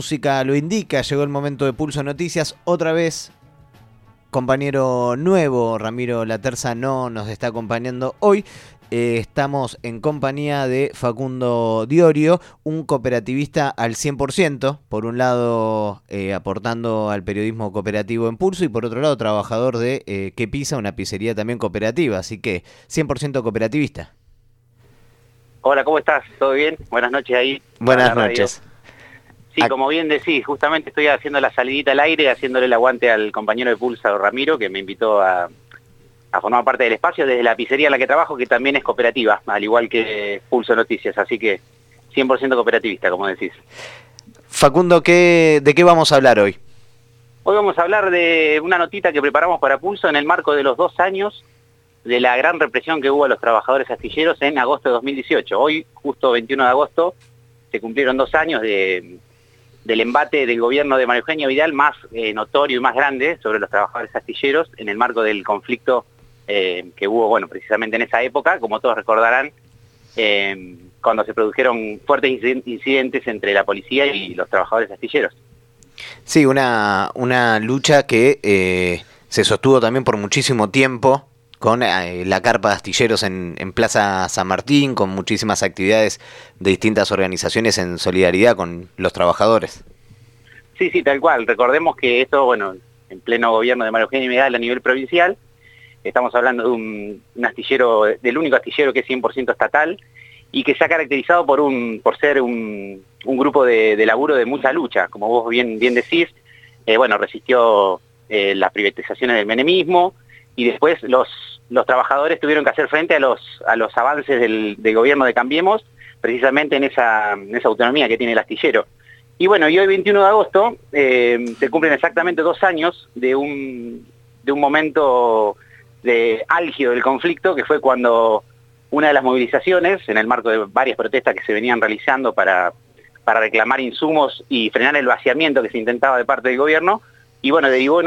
Música lo indica, llegó el momento de Pulso Noticias. Otra vez, compañero nuevo, Ramiro Laterza, no nos está acompañando hoy. Estamos en compañía de Facundo Diorio, un cooperativista al 100%, por un lado aportando al periodismo cooperativo en Pulso y por otro lado trabajador de Que Pisa, una pizzería también cooperativa, así que 100% cooperativista. Hola, ¿cómo estás? ¿Todo bien? Buenas noches ahí. Buenas noches. Sí, como bien decís, justamente estoy haciendo la salidita al aire, haciéndole el aguante al compañero de Pulso, Ramiro, que me invitó a formar parte del espacio desde la pizzería en la que trabajo, que también es cooperativa, al igual que Pulso Noticias, así que 100% cooperativista, como decís. Facundo, ¿de qué vamos a hablar hoy? Hoy vamos a hablar de una notita que preparamos para Pulso en el marco de los 2 años de la gran represión que hubo a los trabajadores astilleros en agosto de 2018. Hoy, justo 21 de agosto, se cumplieron 2 años del embate del gobierno de María Eugenia Vidal más notorio y más grande sobre los trabajadores astilleros en el marco del conflicto que hubo, bueno, precisamente en esa época, como todos recordarán, cuando se produjeron fuertes incidentes entre la policía y los trabajadores astilleros. Sí, una lucha que se sostuvo también por muchísimo tiempo con la carpa de astilleros en Plaza San Martín, con muchísimas actividades de distintas organizaciones en solidaridad con los trabajadores. Sí, tal cual. Recordemos que esto, bueno, en pleno gobierno de María Eugenia Vidal a nivel provincial, estamos hablando de un astillero, del único astillero que es 100% estatal y que se ha caracterizado por ser un grupo de laburo de mucha lucha, como vos bien decís. Bueno, resistió las privatizaciones del menemismo y después los trabajadores tuvieron que hacer frente a los avances del gobierno de Cambiemos, precisamente en esa autonomía que tiene el astillero. Y bueno, y hoy 21 de agosto se cumplen exactamente 2 años de un momento álgido del conflicto, que fue cuando una de las movilizaciones, en el marco de varias protestas que se venían realizando para reclamar insumos y frenar el vaciamiento que se intentaba de parte del gobierno, y bueno, derivó en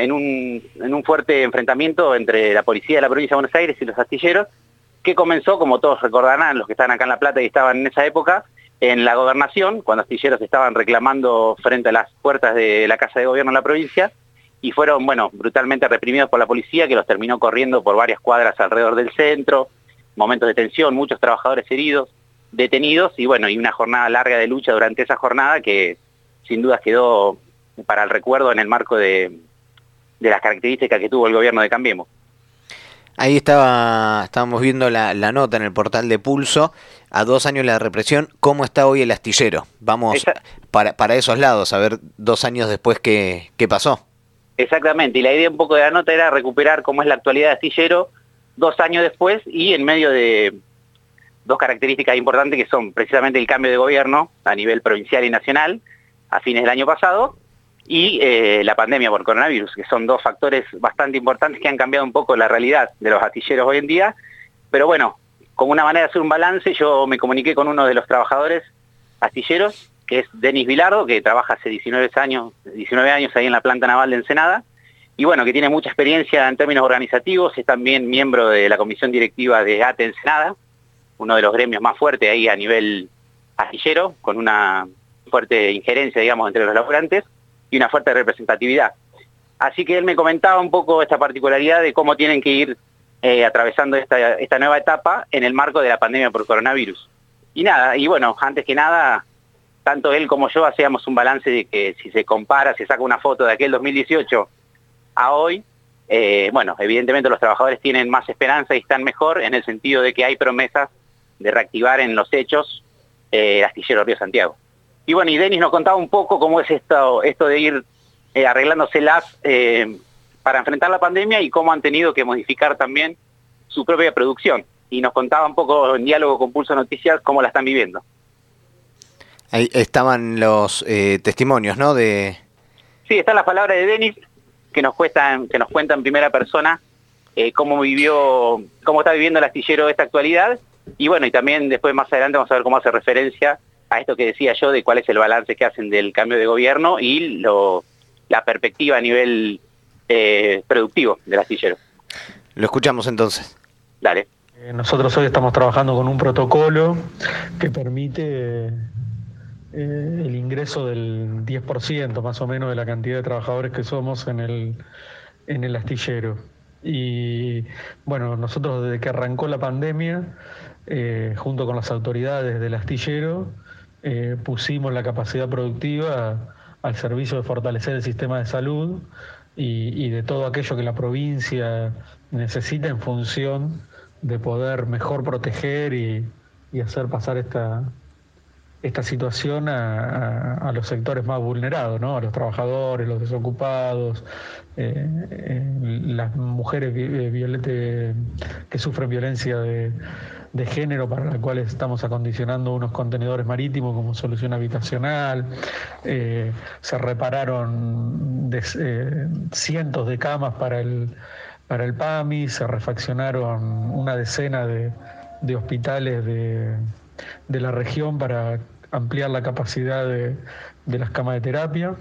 un fuerte enfrentamiento entre la policía de la provincia de Buenos Aires y los astilleros, que comenzó, como todos recordarán, los que están acá en La Plata y estaban en esa época, en la gobernación, cuando astilleros estaban reclamando frente a las puertas de la Casa de Gobierno de la provincia, y fueron, bueno, brutalmente reprimidos por la policía, que los terminó corriendo por varias cuadras alrededor del centro, momentos de tensión, muchos trabajadores heridos, detenidos, y bueno, y una jornada larga de lucha durante esa jornada que sin dudas quedó para el recuerdo en el marco de las características que tuvo el gobierno de Cambiemos. Ahí estábamos viendo la nota en el portal de Pulso, a 2 años de la represión, ¿cómo está hoy el astillero? Vamos para esos lados, a ver 2 años después qué pasó. Exactamente, y la idea un poco de la nota era recuperar cómo es la actualidad de astillero 2 años después y en medio de 2 características importantes que son precisamente el cambio de gobierno a nivel provincial y nacional a fines del año pasado y la pandemia por coronavirus, que son 2 factores bastante importantes que han cambiado un poco la realidad de los astilleros hoy en día. Pero bueno, como una manera de hacer un balance, yo me comuniqué con uno de los trabajadores astilleros, que es Denis Vilardo, que trabaja hace 19 años ahí en la planta naval de Ensenada, y bueno, que tiene mucha experiencia en términos organizativos, es también miembro de la comisión directiva de ATE Ensenada, uno de los gremios más fuertes ahí a nivel astillero, con una fuerte injerencia, digamos, entre los laburantes, y una fuerte representatividad. Así que él me comentaba un poco esta particularidad de cómo tienen que ir atravesando esta nueva etapa en el marco de la pandemia por coronavirus. Y nada, y bueno, antes que nada, tanto él como yo hacíamos un balance de que si se compara, se saca una foto de aquel 2018 a hoy, bueno, evidentemente los trabajadores tienen más esperanza y están mejor en el sentido de que hay promesas de reactivar en los hechos el astillero Río Santiago. Y bueno, y Denis nos contaba un poco cómo es esto de ir arreglándoselas para enfrentar la pandemia y cómo han tenido que modificar también su propia producción. Y nos contaba un poco en diálogo con Pulso Noticias cómo la están viviendo. Ahí estaban los testimonios, ¿no? Sí, están las palabras de Denis, que nos cuenta en primera persona cómo está viviendo el astillero esta actualidad. Y bueno, y también después más adelante vamos a ver cómo hace referencia a esto que decía yo de cuál es el balance que hacen del cambio de gobierno y la perspectiva a nivel productivo del astillero. Lo escuchamos entonces. Dale. Nosotros hoy estamos trabajando con un protocolo que permite el ingreso del 10% más o menos de la cantidad de trabajadores que somos en el astillero. Y bueno, nosotros desde que arrancó la pandemia, junto con las autoridades del astillero, pusimos la capacidad productiva al servicio de fortalecer el sistema de salud y de todo aquello que la provincia necesita en función de poder mejor proteger y hacer pasar esta situación a los sectores más vulnerados, ¿no? A los trabajadores, los desocupados, las mujeres que sufren violencia de género, para las cuales estamos acondicionando unos contenedores marítimos como solución habitacional. Se repararon cientos de camas para el PAMI, se refaccionaron una decena de hospitales de la región para ampliar la capacidad de las camas de terapia.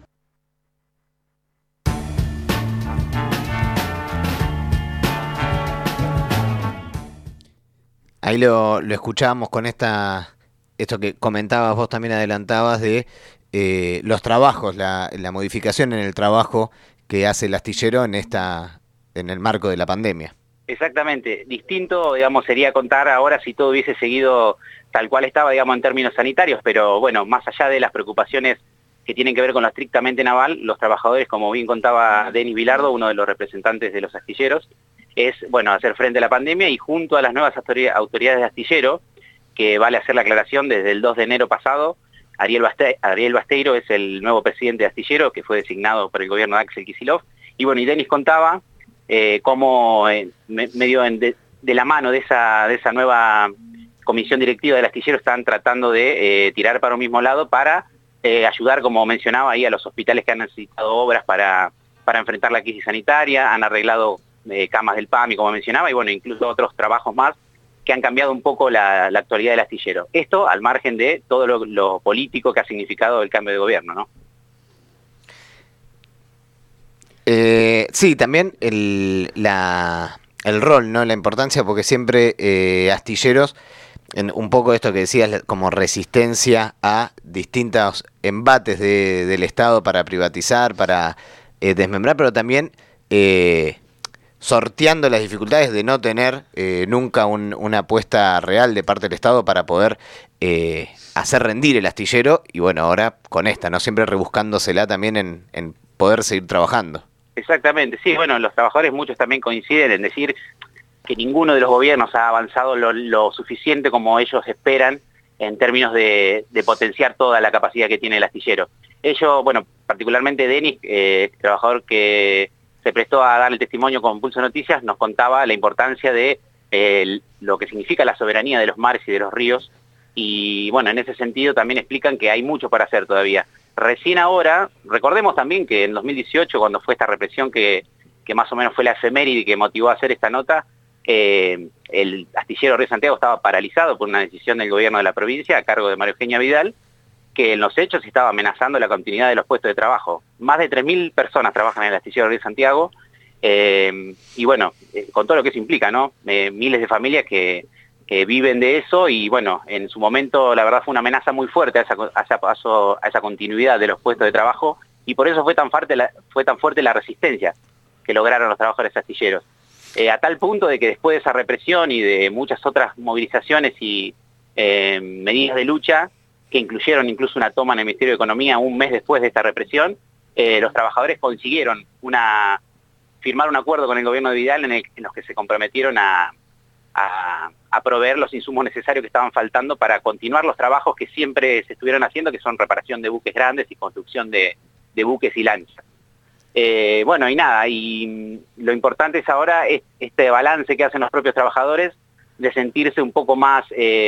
Ahí lo escuchábamos con esto que comentabas, vos también adelantabas de los trabajos, la modificación en el trabajo que hace el astillero en el marco de la pandemia. Exactamente, distinto, digamos, sería contar ahora si todo hubiese seguido tal cual estaba, digamos, en términos sanitarios, pero bueno, más allá de las preocupaciones que tienen que ver con lo estrictamente naval, los trabajadores, como bien contaba Denis Vilardo, uno de los representantes de los astilleros, es, bueno, hacer frente a la pandemia y junto a las nuevas autoridades de astillero, que vale hacer la aclaración, desde el 2 de enero pasado, Ariel Basteiro es el nuevo presidente de astillero, que fue designado por el gobierno de Axel Kicillof, y bueno, y Denis contaba cómo medio de la mano de esa nueva comisión directiva del astillero están tratando de tirar para un mismo lado para ayudar, como mencionaba ahí, a los hospitales que han necesitado obras para enfrentar la crisis sanitaria, han arreglado camas del PAMI, como mencionaba, y bueno, incluso otros trabajos más que han cambiado un poco la actualidad del astillero. Esto al margen de todo lo político que ha significado el cambio de gobierno, ¿no? Sí, también el rol, ¿no? La importancia, porque siempre astilleros, un poco esto que decías, como resistencia a distintos embates del Estado para privatizar, para desmembrar, pero también sorteando las dificultades de no tener nunca una apuesta real de parte del Estado para poder hacer rendir el astillero, y bueno, ahora con esta, ¿no? Siempre rebuscándosela también en poder seguir trabajando. Exactamente, sí, bueno, los trabajadores muchos también coinciden en decir que ninguno de los gobiernos ha avanzado lo suficiente como ellos esperan en términos de potenciar toda la capacidad que tiene el astillero. Ellos, bueno, particularmente Denis, trabajador que se prestó a dar el testimonio con Pulso Noticias, nos contaba la importancia de lo que significa la soberanía de los mares y de los ríos, y bueno, en ese sentido también explican que hay mucho para hacer todavía. Recién ahora, recordemos también que en 2018, cuando fue esta represión que más o menos fue la efeméride que motivó a hacer esta nota, el astillero Río Santiago estaba paralizado por una decisión del gobierno de la provincia a cargo de María Eugenia Vidal, que en los hechos estaba amenazando la continuidad de los puestos de trabajo. Más de 3.000 personas trabajan en el astillero Río Santiago, y bueno, con todo lo que eso implica, ¿no? Miles de familias que viven de eso, y bueno, en su momento la verdad fue una amenaza muy fuerte a esa continuidad de los puestos de trabajo, y por eso fue tan fuerte la resistencia que lograron los trabajadores astilleros. A tal punto de que después de esa represión y de muchas otras movilizaciones y medidas de lucha, que incluyeron incluso una toma en el Ministerio de Economía un mes después de esta represión, los trabajadores consiguieron firmar un acuerdo con el gobierno de Vidal en los que se comprometieron a proveer los insumos necesarios que estaban faltando para continuar los trabajos que siempre se estuvieron haciendo, que son reparación de buques grandes y construcción de buques y lanchas. Bueno, y nada, y lo importante es ahora este balance que hacen los propios trabajadores de sentirse un poco más,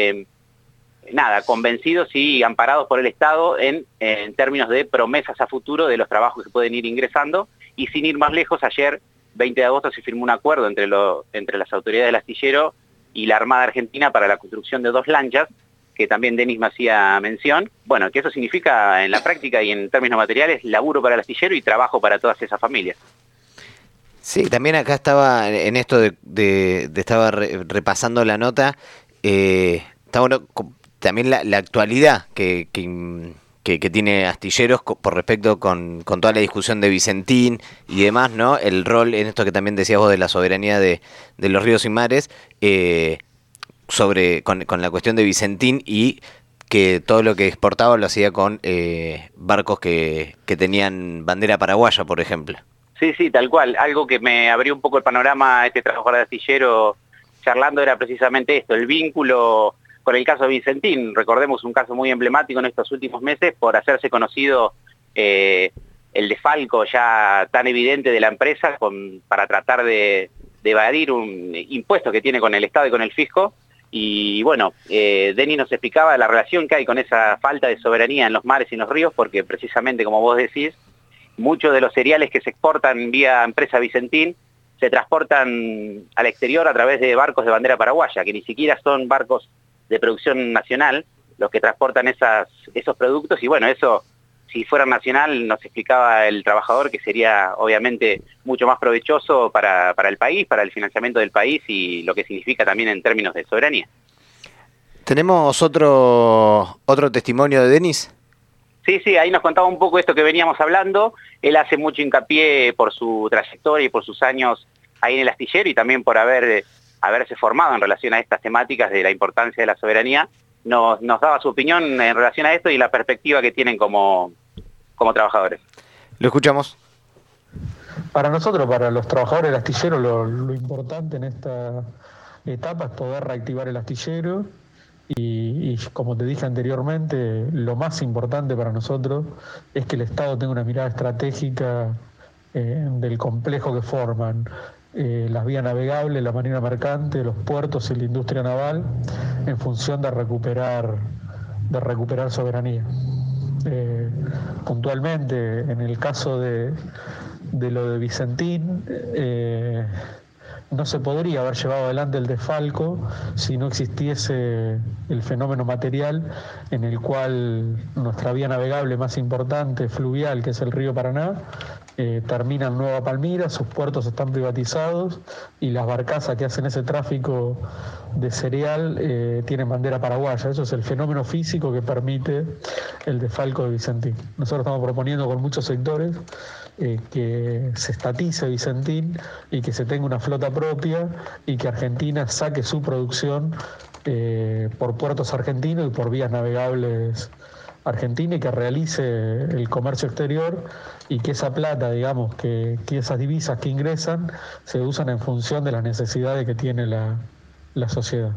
convencidos y amparados por el Estado en términos de promesas a futuro de los trabajos que pueden ir ingresando, y sin ir más lejos, ayer, 20 de agosto, se firmó un acuerdo entre las autoridades del astillero y la Armada Argentina para la construcción de 2 lanchas, que también Denis me hacía mención. Bueno, que eso significa en la práctica y en términos materiales laburo para el astillero y trabajo para todas esas familias. Sí, también acá estaba en esto estaba repasando la nota, está bueno también la actualidad que tiene Astilleros por respecto con toda la discusión de Vicentín y demás, ¿no? El rol en esto que también decías vos de la soberanía de los ríos y mares, con la cuestión de Vicentín y que todo lo que exportaba lo hacía con barcos que tenían bandera paraguaya, por ejemplo. Sí, sí, tal cual. Algo que me abrió un poco el panorama a este trabajador de astillero charlando era precisamente esto, el vínculo con el caso de Vicentín. Recordemos un caso muy emblemático en estos últimos meses por hacerse conocido el desfalco ya tan evidente de la empresa para tratar de evadir un impuesto que tiene con el Estado y con el fisco. Y bueno, Denis nos explicaba la relación que hay con esa falta de soberanía en los mares y en los ríos, porque precisamente como vos decís, muchos de los cereales que se exportan vía empresa Vicentín se transportan al exterior a través de barcos de bandera paraguaya, que ni siquiera son barcos de producción nacional los que transportan esos productos. Y bueno, eso, si fuera nacional, nos explicaba el trabajador que sería obviamente mucho más provechoso para el país, para el financiamiento del país y lo que significa también en términos de soberanía. ¿Tenemos otro testimonio de Denis? Sí, ahí nos contaba un poco esto que veníamos hablando. Él hace mucho hincapié por su trayectoria y por sus años ahí en el astillero y también por haberse formado en relación a estas temáticas de la importancia de la soberanía. Nos daba su opinión en relación a esto y la perspectiva que tienen como trabajadores. Lo escuchamos. Para nosotros, para los trabajadores del astillero, lo importante en esta etapa es poder reactivar el astillero y como te dije anteriormente, lo más importante para nosotros es que el Estado tenga una mirada estratégica del complejo que forman las vías navegables, la marina mercante, los puertos y la industria naval en función de recuperar soberanía. Puntualmente, en el caso de lo de Vicentín, no se podría haber llevado adelante el desfalco si no existiese el fenómeno material en el cual nuestra vía navegable más importante, fluvial, que es el río Paraná, termina en Nueva Palmira, sus puertos están privatizados y las barcazas que hacen ese tráfico de cereal tienen bandera paraguaya. Eso es el fenómeno físico que permite el desfalco de Vicentín. Nosotros estamos proponiendo con muchos sectores que se estatice Vicentín y que se tenga una flota propia y que Argentina saque su producción por puertos argentinos y por vías navegables argentinas y que realice el comercio exterior y que esa plata, digamos, que esas divisas que ingresan se usan en función de las necesidades que tiene la sociedad.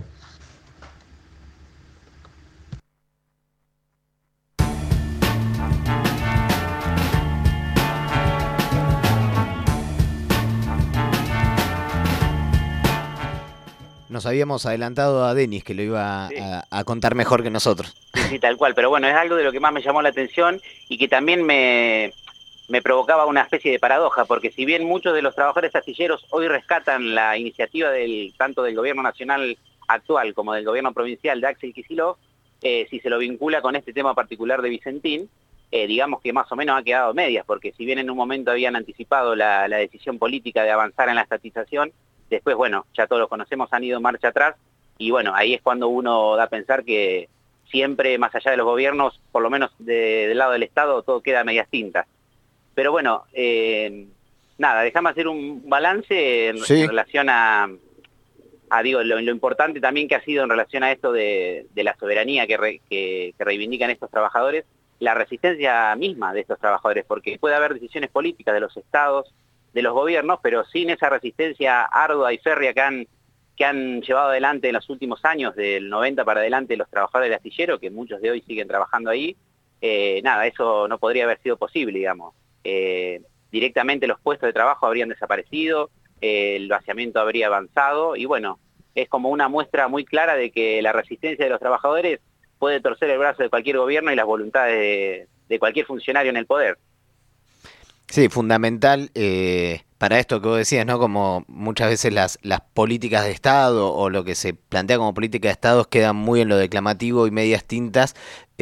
Nos habíamos adelantado a Denis, que lo iba a contar mejor que nosotros. Sí, tal cual, pero bueno, es algo de lo que más me llamó la atención y que también me provocaba una especie de paradoja, porque si bien muchos de los trabajadores astilleros hoy rescatan la iniciativa tanto del gobierno nacional actual como del gobierno provincial de Axel Kicillof, si se lo vincula con este tema particular de Vicentín, digamos que más o menos ha quedado a medias, porque si bien en un momento habían anticipado la decisión política de avanzar en la estatización, después, bueno, ya todos lo conocemos, han ido marcha atrás, y bueno, ahí es cuando uno da a pensar que siempre, más allá de los gobiernos, por lo menos del lado del Estado, todo queda a medias tintas. Pero bueno, nada, déjame hacer un balance en relación a digo, lo importante también que ha sido en relación a esto de la soberanía que reivindican estos trabajadores, la resistencia misma de estos trabajadores, porque puede haber decisiones políticas de los estados, de los gobiernos, pero sin esa resistencia ardua y férrea que han llevado adelante en los últimos años, del 90 para adelante, los trabajadores del astillero, que muchos de hoy siguen trabajando ahí, nada, eso no podría haber sido posible, digamos. Directamente los puestos de trabajo habrían desaparecido, el vaciamiento habría avanzado, y bueno, es como una muestra muy clara de que la resistencia de los trabajadores puede torcer el brazo de cualquier gobierno y las voluntades de cualquier funcionario en el poder. Sí, fundamental para esto que vos decías, ¿no? Como muchas veces las políticas de Estado o lo que se plantea como política de Estado quedan muy en lo declamativo y medias tintas.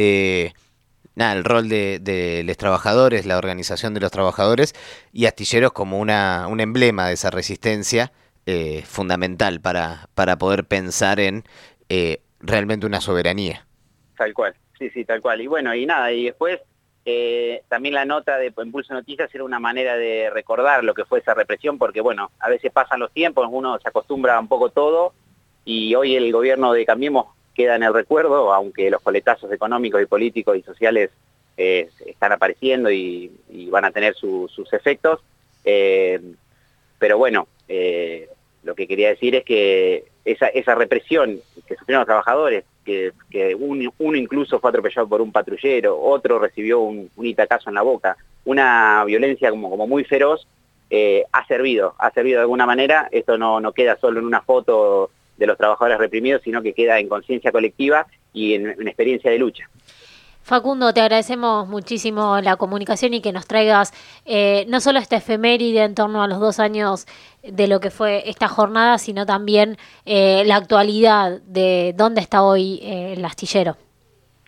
Nada, el rol de los trabajadores, la organización de los trabajadores y Astilleros como un emblema de esa resistencia fundamental para poder pensar en realmente una soberanía. Tal cual, sí, tal cual. Y bueno, y nada, y después también la nota de Impulso Noticias era una manera de recordar lo que fue esa represión, porque bueno, a veces pasan los tiempos, uno se acostumbra un poco todo, y hoy el gobierno de Cambiemos queda en el recuerdo, aunque los coletazos económicos y políticos y sociales están apareciendo y van a tener sus efectos, pero bueno, lo que quería decir es que esa represión que sufrieron los trabajadores, que uno incluso fue atropellado por un patrullero, otro recibió un itacazo en la boca, una violencia como muy feroz, ha servido de alguna manera. Esto no queda solo en una foto de los trabajadores reprimidos, sino que queda en conciencia colectiva y en experiencia de lucha. Facundo, te agradecemos muchísimo la comunicación y que nos traigas no solo esta efeméride en torno a los 2 años de lo que fue esta jornada, sino también la actualidad de dónde está hoy el astillero.